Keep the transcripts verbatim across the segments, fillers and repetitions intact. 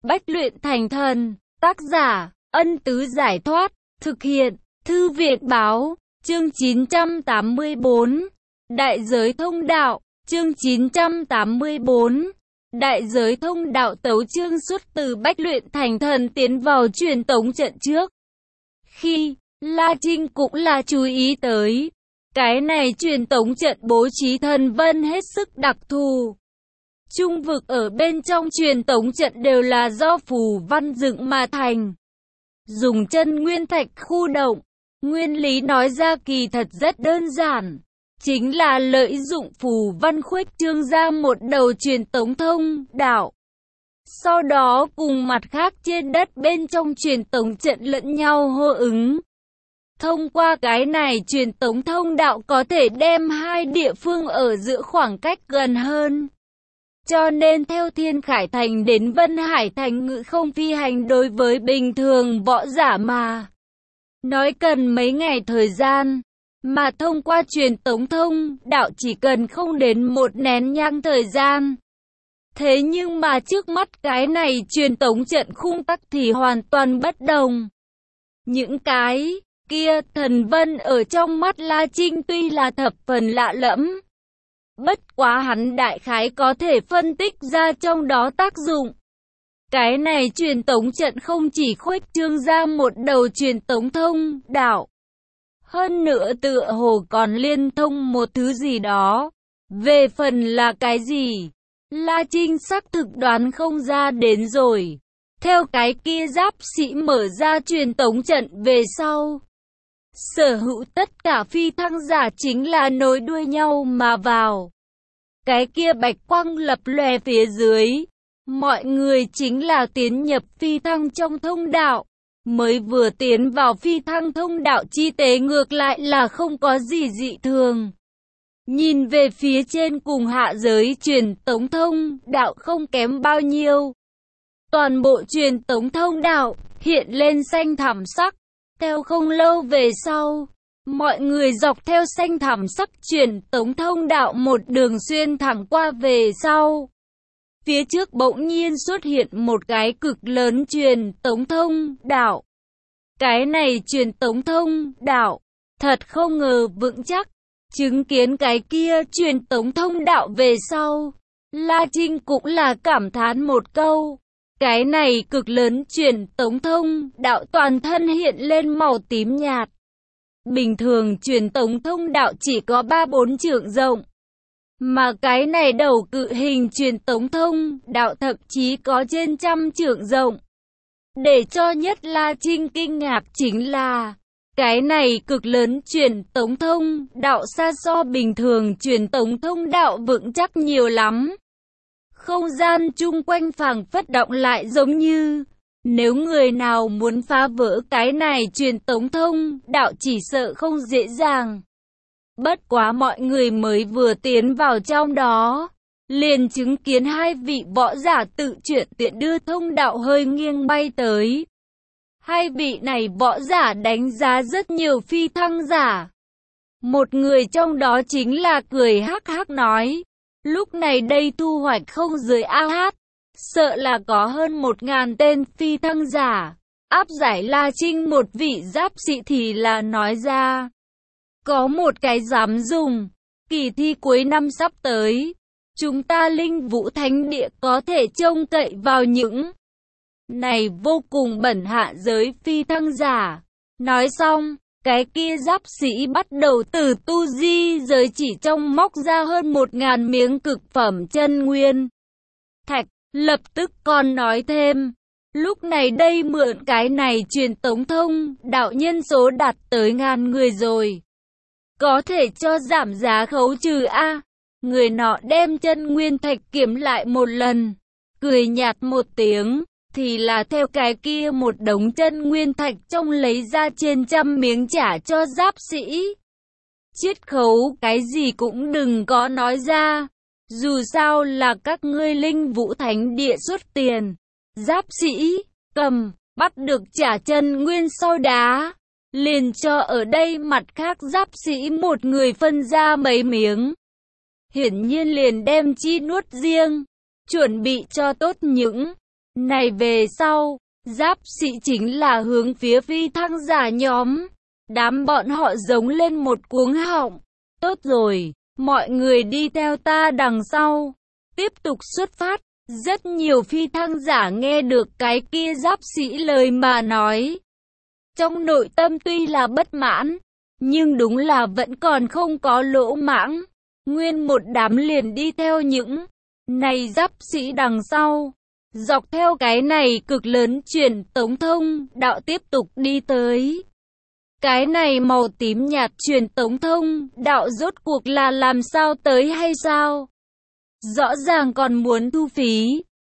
Bách luyện thành thần. Tác giả, Ân Tứ Giải Thoát. Thực hiện, Thư viện Báo. Chương chín trăm tám mươi bốn. Đại giới thông đạo. Chương chín trăm tám mươi bốn. Đại giới thông đạo. Tấu chương xuất từ Bách luyện thành thần tiến vào truyền tống trận trước. Khi, La Trinh cũng là chú ý tới. Cái này truyền tống trận bố trí thần vân hết sức đặc thù. Trung vực ở bên trong truyền tống trận đều là do phù văn dựng mà thành. Dùng chân nguyên thạch khu động. Nguyên lý nói ra kỳ thật rất đơn giản. Chính là lợi dụng phù văn khuếch trương ra một đầu truyền tống thông đạo. Sau đó cùng mặt khác trên đất bên trong truyền tống trận lẫn nhau hô ứng. Thông qua cái này truyền tống thông đạo có thể đem hai địa phương ở giữa khoảng cách gần hơn. Cho nên theo Thiên Khải Thành đến Vân Hải Thành ngự không phi hành đối với bình thường võ giả mà nói cần mấy ngày thời gian, mà thông qua truyền tống thông đạo chỉ cần không đến một nén nhang thời gian. Thế nhưng mà trước mắt cái này truyền tống trận khung tắc thì hoàn toàn bất đồng. Những cái kia thần vân ở trong mắt La Trinh tuy là thập phần lạ lẫm. Bất quá hắn đại khái có thể phân tích ra trong đó tác dụng. Cái này truyền tống trận không chỉ khuếch trương ra một đầu truyền tống thông đạo. Hơn nữa tựa hồ còn liên thông một thứ gì đó. Về phần là cái gì? La Trinh xác thực đoán không ra đến rồi. Theo cái kia giáp sĩ mở ra truyền tống trận về sau. Sở hữu tất cả phi thăng giả chính là nối đuôi nhau mà vào. Cái kia bạch quang lập lòe phía dưới. Mọi người chính là tiến nhập phi thăng trong thông đạo. Mới vừa tiến vào phi thăng thông đạo chi tế ngược lại là không có gì dị thường. Nhìn về phía trên cùng hạ giới truyền tống thông đạo không kém bao nhiêu. Toàn bộ truyền tống thông đạo hiện lên xanh thẳm sắc. Theo không lâu về sau, mọi người dọc theo xanh thẳm sắc truyền tống thông đạo một đường xuyên thẳng qua về sau. Phía trước bỗng nhiên xuất hiện một cái cực lớn truyền tống thông đạo. Cái này truyền tống thông đạo, thật không ngờ vững chắc. Chứng kiến cái kia truyền tống thông đạo về sau, La Trinh cũng là cảm thán một câu. Cái này cực lớn truyền tống thông đạo toàn thân hiện lên màu tím nhạt. Bình thường truyền tống thông đạo chỉ có ba bốn trượng rộng. Mà cái này đầu cự hình truyền tống thông đạo thậm chí có trên trăm trượng rộng. Để cho nhất La Trinh kinh ngạc chính là cái này cực lớn truyền tống thông đạo xa so bình thường truyền tống thông đạo vững chắc nhiều lắm. Không gian chung quanh phảng phất động lại giống như nếu người nào muốn phá vỡ cái này truyền tống thông đạo chỉ sợ không dễ dàng. Bất quá mọi người mới vừa tiến vào trong đó, liền chứng kiến hai vị võ giả tự chuyển tiện đưa thông đạo hơi nghiêng bay tới. Hai vị này võ giả đánh giá rất nhiều phi thăng giả. Một người trong đó chính là cười hắc hắc nói, lúc này đây thu hoạch không dưới a hát, sợ là có hơn một ngàn tên phi thăng giả. Áp giải La Trinh một vị giáp sĩ thì là nói ra, có một cái dám dùng, kỳ thi cuối năm sắp tới, chúng ta Linh Vũ Thánh Địa có thể trông cậy vào những này vô cùng bẩn hạ giới phi thăng giả. Nói xong, cái kia giáp sĩ bắt đầu từ tu di giới chỉ trong móc ra hơn một ngàn miếng cực phẩm chân nguyên thạch, lập tức còn nói thêm, lúc này đây mượn cái này truyền tống thông đạo nhân số đạt tới ngàn người rồi. Có thể cho giảm giá khấu trừ a. Người nọ đem chân nguyên thạch kiểm lại một lần, cười nhạt một tiếng, thì là theo cái kia một đống chân nguyên thạch trong lấy ra trên trăm miếng trả cho giáp sĩ. Chiết khấu cái gì cũng đừng có nói ra, dù sao là các ngươi Linh Vũ Thánh Địa xuất tiền. Giáp sĩ cầm, bắt được trả chân nguyên sau đá, liền cho ở đây mặt khác giáp sĩ một người phân ra mấy miếng. Hiển nhiên liền đem chi nuốt riêng, chuẩn bị cho tốt những này về sau, giáp sĩ chính là hướng phía phi thăng giả nhóm. Đám bọn họ giống lên một cuống họng. Tốt rồi, mọi người đi theo ta đằng sau. Tiếp tục xuất phát. Rất nhiều phi thăng giả nghe được cái kia giáp sĩ lời mà nói. Trong nội tâm tuy là bất mãn, nhưng đúng là vẫn còn không có lỗ mãng. Nguyên một đám liền đi theo những này giáp sĩ đằng sau. Dọc theo cái này cực lớn truyền tống thông đạo tiếp tục đi tới. Cái này màu tím nhạt truyền tống thông đạo rốt cuộc là làm sao tới hay sao? Rõ ràng còn muốn thu phí.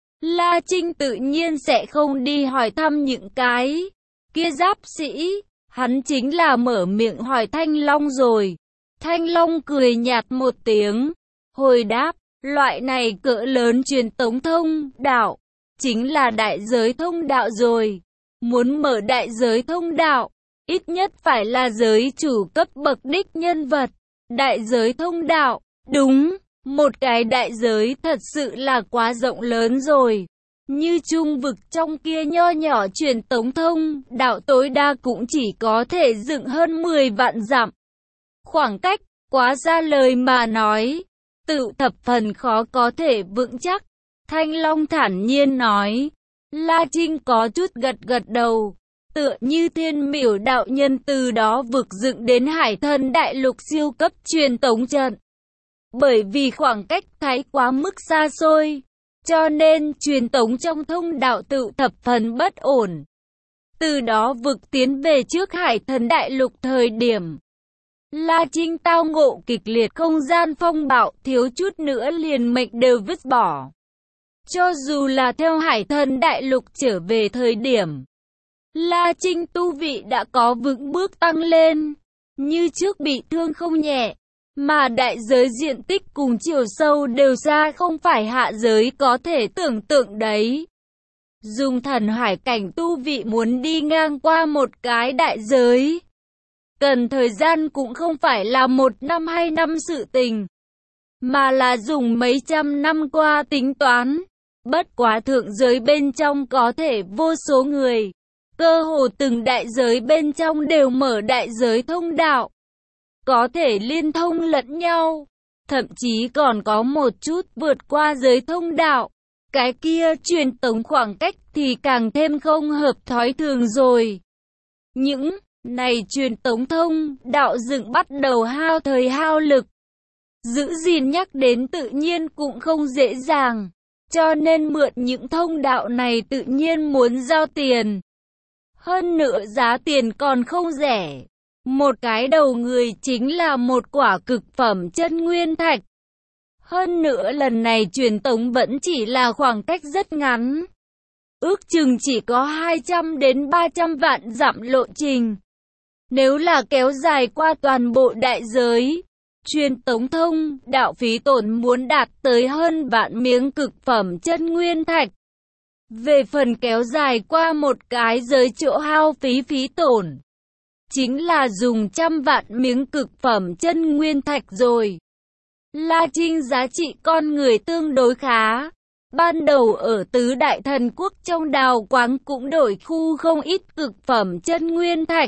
La Trinh tự nhiên sẽ không đi hỏi thăm những cái kia giáp sĩ. Hắn chính là mở miệng hỏi Thanh Long rồi. Thanh Long cười nhạt một tiếng. Hồi đáp, loại này cỡ lớn truyền tống thông đạo. Chính là đại giới thông đạo rồi. Muốn mở đại giới thông đạo, ít nhất phải là giới chủ cấp bậc đích nhân vật. Đại giới thông đạo, đúng, một cái đại giới thật sự là quá rộng lớn rồi. Như trung vực trong kia nho nhỏ truyền tống thông, đạo tối đa cũng chỉ có thể dựng hơn mười vạn dặm. Khoảng cách, quá xa lời mà nói, tự thập phần khó có thể vững chắc. Thanh Long thản nhiên nói. La Trinh có chút gật gật đầu. Tựa như thiên miểu đạo nhân từ đó vực dựng đến hải thần đại lục siêu cấp truyền tống trận. Bởi vì khoảng cách thái quá mức xa xôi, cho nên truyền tống trong thông đạo tự thập phần bất ổn. Từ đó vực tiến về trước hải thần đại lục thời điểm. La Trinh tao ngộ kịch liệt không gian phong bạo, thiếu chút nữa liền mệnh đều vứt bỏ. Cho dù là theo hải thần đại lục trở về thời điểm, La Trinh tu vị đã có vững bước tăng lên, như trước bị thương không nhẹ, mà đại giới diện tích cùng chiều sâu đều xa không phải hạ giới có thể tưởng tượng đấy. Dùng thần hải cảnh tu vị muốn đi ngang qua một cái đại giới, cần thời gian cũng không phải là một năm hai năm sự tình, mà là dùng mấy trăm năm qua tính toán. Bất quá thượng giới bên trong có thể vô số người, cơ hồ từng đại giới bên trong đều mở đại giới thông đạo, có thể liên thông lẫn nhau, thậm chí còn có một chút vượt qua giới thông đạo. Cái kia truyền tống khoảng cách thì càng thêm không hợp thói thường rồi. Những này truyền tống thông đạo dựng bắt đầu hao thời hao lực, giữ gìn nhắc đến tự nhiên cũng không dễ dàng. Cho nên mượn những thông đạo này tự nhiên muốn giao tiền. Hơn nữa giá tiền còn không rẻ. Một cái đầu người chính là một quả cực phẩm chân nguyên thạch. Hơn nữa lần này truyền tống vẫn chỉ là khoảng cách rất ngắn. Ước chừng chỉ có hai trăm đến ba trăm vạn dặm lộ trình. Nếu là kéo dài qua toàn bộ đại giới, truyền tống thông đạo phí tổn muốn đạt tới hơn vạn miếng cực phẩm chân nguyên thạch. Về phần kéo dài qua một cái giới chỗ hao phí phí tổn, chính là dùng trăm vạn miếng cực phẩm chân nguyên thạch rồi. La Trinh giá trị con người tương đối khá. Ban đầu ở tứ đại thần quốc trong đào quáng cũng đổi khu không ít cực phẩm chân nguyên thạch.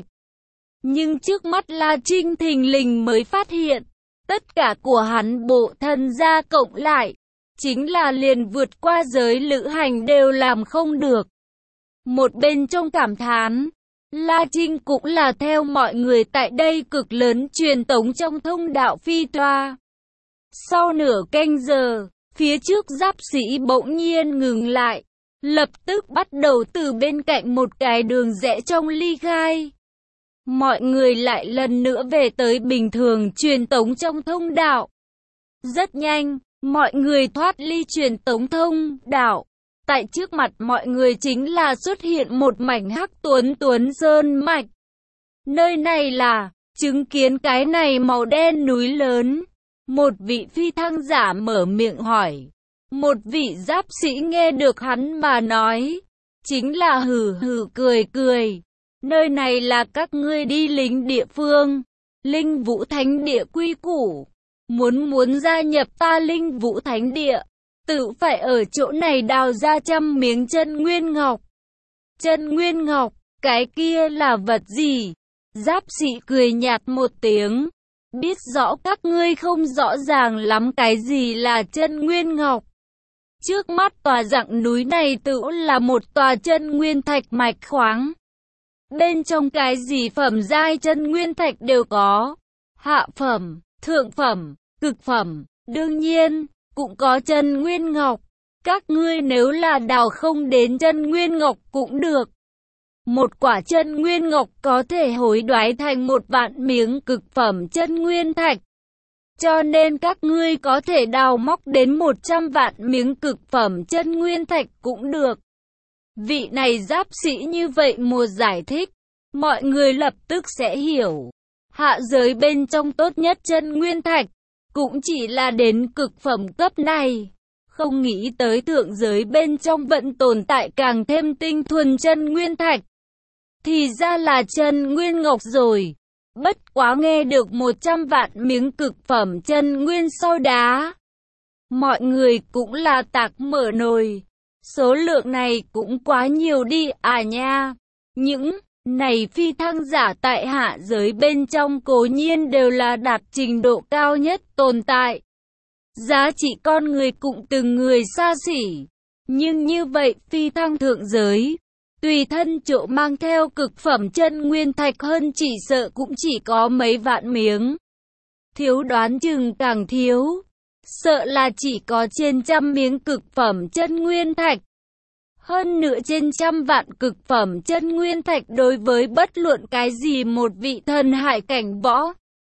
Nhưng trước mắt La Trinh thình lình mới phát hiện, tất cả của hắn bộ thân gia cộng lại, chính là liền vượt qua giới lữ hành đều làm không được. Một bên trong cảm thán, La Trinh cũng là theo mọi người tại đây cực lớn truyền tống trong thông đạo phi toa. Sau nửa canh giờ, phía trước giáp sĩ bỗng nhiên ngừng lại, lập tức bắt đầu từ bên cạnh một cái đường rẽ trong ly khai. Mọi người lại lần nữa về tới bình thường truyền tống trong thông đạo. Rất nhanh, mọi người thoát ly truyền tống thông đạo. Tại trước mặt mọi người chính là xuất hiện một mảnh hắc tuấn tuấn sơn mạch. Nơi này là, chứng kiến cái này màu đen núi lớn. Một vị phi thăng giả mở miệng hỏi. Một vị giáp sĩ nghe được hắn mà nói, chính là hừ hừ cười cười. Nơi này là các ngươi đi lính địa phương, Linh Vũ Thánh Địa quy củ. Muốn muốn gia nhập ta Linh Vũ Thánh Địa, tự phải ở chỗ này đào ra trăm miếng chân nguyên ngọc. Chân nguyên ngọc, cái kia là vật gì? Giáp Sĩ cười nhạt một tiếng. Biết rõ các ngươi không rõ ràng lắm cái gì là chân nguyên ngọc. Trước mắt tòa dặng núi này tự là một tòa chân nguyên thạch mạch khoáng. Bên trong cái gì phẩm giai chân nguyên thạch đều có. Hạ phẩm, thượng phẩm, cực phẩm, đương nhiên, cũng có chân nguyên ngọc. Các ngươi nếu là đào không đến chân nguyên ngọc cũng được. Một quả chân nguyên ngọc có thể hối đoái thành một vạn miếng cực phẩm chân nguyên thạch. Cho nên các ngươi có thể đào móc đến một trăm vạn miếng cực phẩm chân nguyên thạch cũng được. Vị này Giáp Sĩ như vậy một giải thích, mọi người lập tức sẽ hiểu. Hạ giới bên trong tốt nhất chân nguyên thạch, cũng chỉ là đến cực phẩm cấp này. Không nghĩ tới thượng giới bên trong vẫn tồn tại càng thêm tinh thuần chân nguyên thạch. Thì ra là chân nguyên ngọc rồi. Bất quá nghe được một trăm vạn miếng cực phẩm chân nguyên soi đá. Mọi người cũng là tạc mở nồi. Số lượng này cũng quá nhiều đi à nha. Những này phi thăng giả tại hạ giới bên trong cố nhiên đều là đạt trình độ cao nhất tồn tại. Giá trị con người cũng từng người xa xỉ. Nhưng như vậy phi thăng thượng giới, tùy thân chỗ mang theo cực phẩm chân nguyên thạch hơn chỉ sợ cũng chỉ có mấy vạn miếng. Thiếu đoán chừng càng thiếu, sợ là chỉ có trên trăm miếng cực phẩm chân nguyên thạch. Hơn nữa trên trăm vạn cực phẩm chân nguyên thạch đối với bất luận cái gì một vị thần hải cảnh võ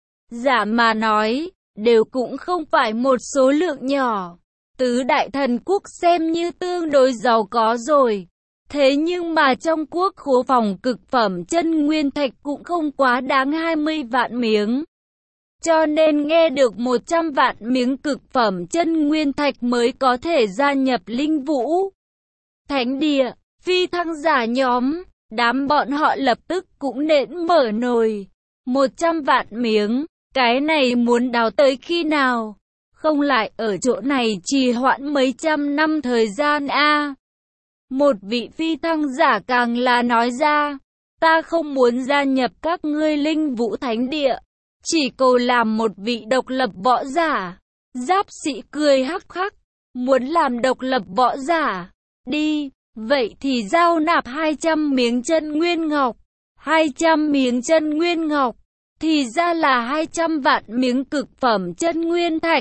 giả mà nói, đều cũng không phải một số lượng nhỏ. Tứ đại thần quốc xem như tương đối giàu có rồi. Thế nhưng mà trong quốc khố phòng cực phẩm chân nguyên thạch cũng không quá đáng hai mươi vạn miếng. Cho nên nghe được một trăm vạn miếng cực phẩm chân nguyên thạch mới có thể gia nhập linh vũ thánh địa. Phi thăng giả nhóm, đám bọn họ lập tức cũng nện mở nồi. một trăm vạn miếng, cái này muốn đào tới khi nào? Không lại ở chỗ này trì hoãn mấy trăm năm thời gian a. À. Một vị phi thăng giả càng là nói ra, ta không muốn gia nhập các ngươi linh vũ thánh địa, chỉ cầu làm một vị độc lập võ giả. Giáp Sĩ cười hắc hắc, muốn làm độc lập võ giả, đi, vậy thì giao nạp hai trăm miếng chân nguyên ngọc, hai trăm miếng chân nguyên ngọc, thì ra là hai trăm vạn miếng cực phẩm chân nguyên thạch.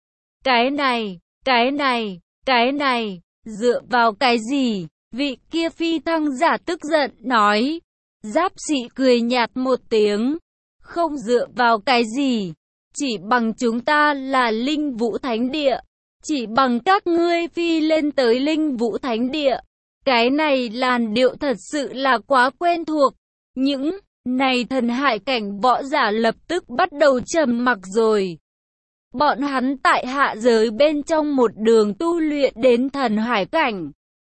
Cái này, cái này, cái này, dựa vào cái gì? Vị kia phi thăng giả tức giận nói. Giáp Sĩ cười nhạt một tiếng. Không dựa vào cái gì, chỉ bằng chúng ta là linh vũ thánh địa, chỉ bằng các ngươi phi lên tới linh vũ thánh địa. Cái này làn điệu thật sự là quá quen thuộc. Những này thần hải cảnh võ giả lập tức bắt đầu trầm mặc rồi. Bọn hắn tại hạ giới bên trong một đường tu luyện đến thần hải cảnh.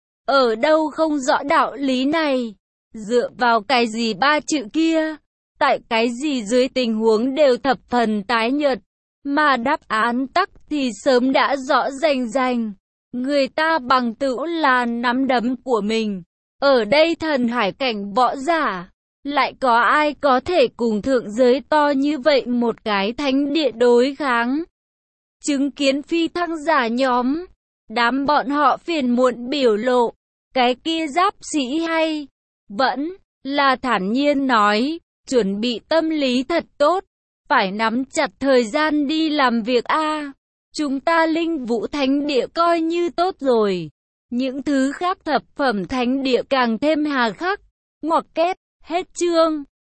Ở đâu không rõ đạo lý này? Dựa vào cái gì ba chữ kia? Tại cái gì dưới tình huống đều thập phần tái nhợt? Mà đáp án tắc thì sớm đã rõ rành rành. Người ta bằng tựu là nắm đấm của mình. Ở đây thần hải cảnh võ giả, lại có ai có thể cùng thượng giới to như vậy một cái thánh địa đối kháng? Chứng kiến phi thăng giả nhóm, đám bọn họ phiền muộn biểu lộ. Cái kia Giáp Sĩ hay vẫn là thản nhiên nói, chuẩn bị tâm lý thật tốt, phải nắm chặt thời gian đi làm việc a. Chúng ta linh vũ thánh địa coi như tốt rồi, những thứ khác thập phẩm thánh địa càng thêm hà khắc. Ngoặc kép, hết chương.